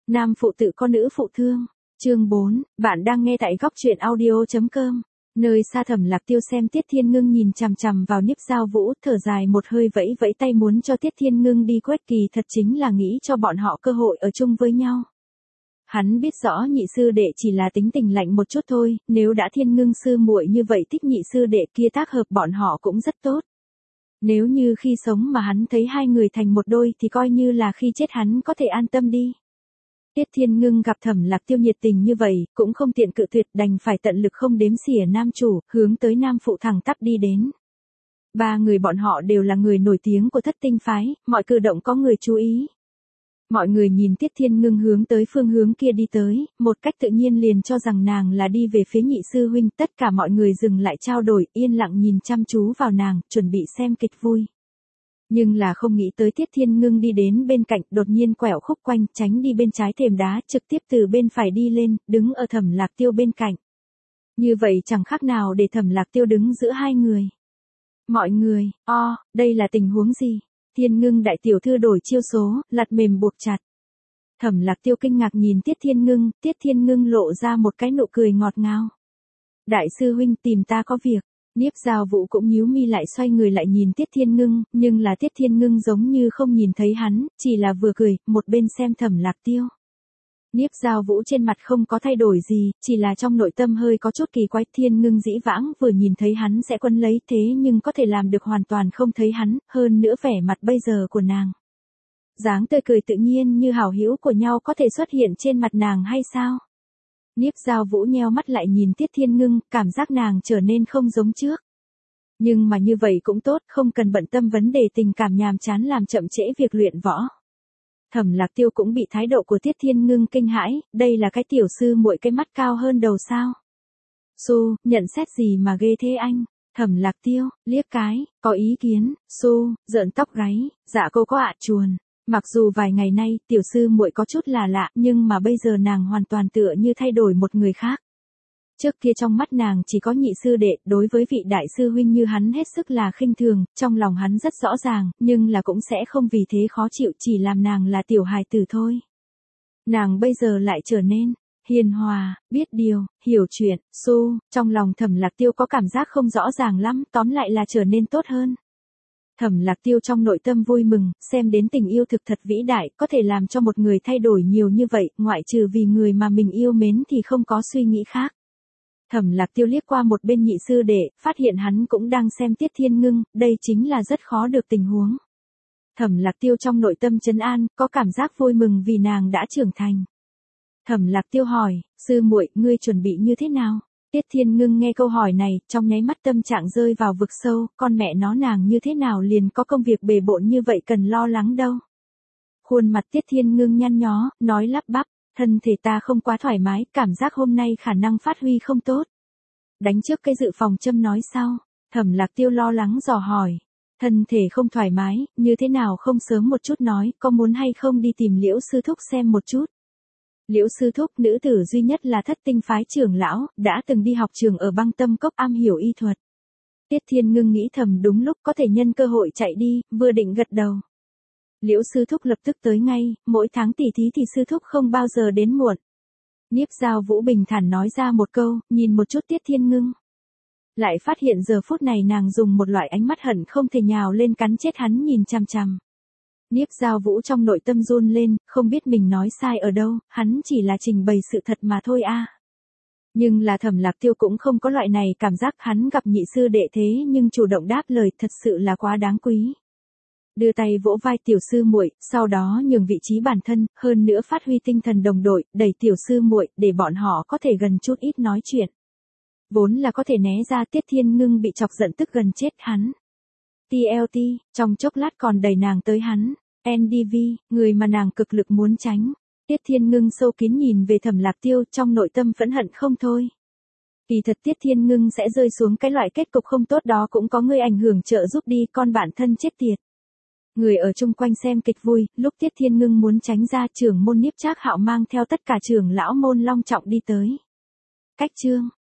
Nam phụ tự có nữ phụ thương. Chương 4, bạn đang nghe tại góc truyện audio.com. Nơi xa Thẩm Lạc Tiêu xem Tiết Thiên Ngưng nhìn chằm chằm vào Niếp Giao Vũ, thở dài một hơi vẫy vẫy tay muốn cho Tiết Thiên Ngưng đi quét, kỳ thật chính là nghĩ cho bọn họ cơ hội ở chung với nhau. Hắn biết rõ nhị sư đệ chỉ là tính tình lạnh một chút thôi, nếu đã Thiên Ngưng sư muội như vậy thích nhị sư đệ kia tác hợp bọn họ cũng rất tốt. Nếu như khi sống mà hắn thấy hai người thành một đôi thì coi như là khi chết hắn có thể an tâm đi. Tiết Thiên Ngưng gặp Thẩm Lạc Tiêu nhiệt tình như vậy, cũng không tiện cự tuyệt, đành phải tận lực không đếm xỉa nam chủ, hướng tới nam phụ thẳng tắp đi đến. Ba người bọn họ đều là người nổi tiếng của Thất Tinh phái, mọi cử động có người chú ý. Mọi người nhìn Tiết Thiên Ngưng hướng tới phương hướng kia đi tới, một cách tự nhiên liền cho rằng nàng là đi về phía nhị sư huynh, tất cả mọi người dừng lại trao đổi, yên lặng nhìn chăm chú vào nàng, chuẩn bị xem kịch vui. Nhưng là không nghĩ tới Tiết Thiên Ngưng đi đến bên cạnh, đột nhiên quẹo khúc quanh, tránh đi bên trái thềm đá, trực tiếp từ bên phải đi lên, đứng ở Thẩm Lạc Tiêu bên cạnh. Như vậy chẳng khác nào để Thẩm Lạc Tiêu đứng giữa hai người. Mọi người, đây là tình huống gì? Thiên Ngưng đại tiểu thư đổi chiêu số, lật mềm buộc chặt. Thẩm Lạc Tiêu kinh ngạc nhìn Tiết Thiên Ngưng lộ ra một cái nụ cười ngọt ngào. Đại sư huynh tìm ta có việc. Niếp Giao Vũ cũng nhíu mi lại, xoay người lại nhìn Tiết Thiên Ngưng, nhưng là Tiết Thiên Ngưng giống như không nhìn thấy hắn, chỉ là vừa cười, một bên xem Thẩm Lạc Tiêu. Niếp Giao Vũ trên mặt không có thay đổi gì, chỉ là trong nội tâm hơi có chút kỳ quái. Thiên Ngưng dĩ vãng vừa nhìn thấy hắn sẽ quân lấy, thế nhưng có thể làm được hoàn toàn không thấy hắn, hơn nữa vẻ mặt bây giờ của nàng. Dáng tươi cười tự nhiên như hảo hữu của nhau có thể xuất hiện trên mặt nàng hay sao? Niếp Giao Vũ nheo mắt lại nhìn Tiết Thiên Ngưng, cảm giác nàng trở nên không giống trước. Nhưng mà như vậy cũng tốt, không cần bận tâm vấn đề tình cảm nhàm chán làm chậm trễ việc luyện võ. Thẩm Lạc Tiêu cũng bị thái độ của Tiết Thiên Ngưng kinh hãi, đây là cái tiểu sư muội cái mắt cao hơn đầu sao? Su, nhận xét gì mà ghê thế anh? Thẩm Lạc Tiêu, liếc cái, có ý kiến, Su, rợn tóc gáy, dạ cô có ạ chuồn. Mặc dù vài ngày nay tiểu sư muội có chút là lạ, nhưng mà bây giờ nàng hoàn toàn tựa như thay đổi một người khác. Trước kia trong mắt nàng chỉ có nhị sư đệ, đối với vị đại sư huynh như hắn hết sức là khinh thường, trong lòng hắn rất rõ ràng, nhưng là cũng sẽ không vì thế khó chịu, chỉ làm nàng là tiểu hài tử thôi. Nàng bây giờ lại trở nên hiền hòa, biết điều, hiểu chuyện, trong lòng Thẩm Lạc Tiêu có cảm giác không rõ ràng lắm, tóm lại là trở nên tốt hơn. Thẩm Lạc Tiêu trong nội tâm vui mừng, xem đến tình yêu thực thật vĩ đại, có thể làm cho một người thay đổi nhiều như vậy, ngoại trừ vì người mà mình yêu mến thì không có suy nghĩ khác. Thẩm Lạc Tiêu liếc qua một bên nhị sư đệ, phát hiện hắn cũng đang xem Tiết Thiên Ngưng, đây chính là rất khó được tình huống. Thẩm Lạc Tiêu trong nội tâm trấn an, có cảm giác vui mừng vì nàng đã trưởng thành. Thẩm Lạc Tiêu hỏi, sư muội, ngươi chuẩn bị như thế nào? Tiết Thiên Ngưng nghe câu hỏi này, trong nháy mắt tâm trạng rơi vào vực sâu, con mẹ nó nàng như thế nào liền có công việc bề bộn như vậy cần lo lắng đâu. Khuôn mặt Tiết Thiên Ngưng nhăn nhó, nói lắp bắp, thân thể ta không quá thoải mái, cảm giác hôm nay khả năng phát huy không tốt. Đánh trước cái dự phòng châm nói sau, Thẩm Lạc Tiêu lo lắng dò hỏi, thân thể không thoải mái, như thế nào không sớm một chút nói, có muốn hay không đi tìm Liễu sư thúc xem một chút. Liễu sư thúc, nữ tử duy nhất là Thất Tinh phái trưởng lão, đã từng đi học trường ở Băng Tâm Cốc, am hiểu y thuật. Tiết Thiên Ngưng nghĩ thầm đúng lúc có thể nhân cơ hội chạy đi, vừa định gật đầu. Liễu sư thúc lập tức tới ngay, mỗi tháng tỉ thí thì sư thúc không bao giờ đến muộn. Niếp Giao Vũ bình thản nói ra một câu, nhìn một chút Tiết Thiên Ngưng. Lại phát hiện giờ phút này nàng dùng một loại ánh mắt hận không thể nhào lên cắn chết hắn nhìn chằm chằm. Niếp Giao Vũ trong nội tâm run lên, không biết mình nói sai ở đâu, hắn chỉ là trình bày sự thật mà thôi a. Nhưng là Thẩm Lạc Tiêu cũng không có loại này cảm giác, hắn gặp nhị sư đệ thế nhưng chủ động đáp lời, thật sự là quá đáng quý. Đưa tay vỗ vai tiểu sư muội, sau đó nhường vị trí bản thân, hơn nữa phát huy tinh thần đồng đội, đẩy tiểu sư muội để bọn họ có thể gần chút ít nói chuyện. Vốn là có thể né ra, Tiết Thiên Ngưng bị chọc giận tức gần chết hắn. TLT, trong chốc lát còn đẩy nàng tới hắn. NDV, người mà nàng cực lực muốn tránh. Tiết Thiên Ngưng sâu kín nhìn về Thẩm Lạc Tiêu, trong nội tâm phẫn hận không thôi. Kỳ thật Tiết Thiên Ngưng sẽ rơi xuống cái loại kết cục không tốt đó cũng có người ảnh hưởng trợ giúp đi, con bạn thân chết tiệt. Người ở chung quanh xem kịch vui, lúc Tiết Thiên Ngưng muốn tránh ra, trưởng môn Niếp Trác Hạo mang theo tất cả trưởng lão môn long trọng đi tới. Cách chương,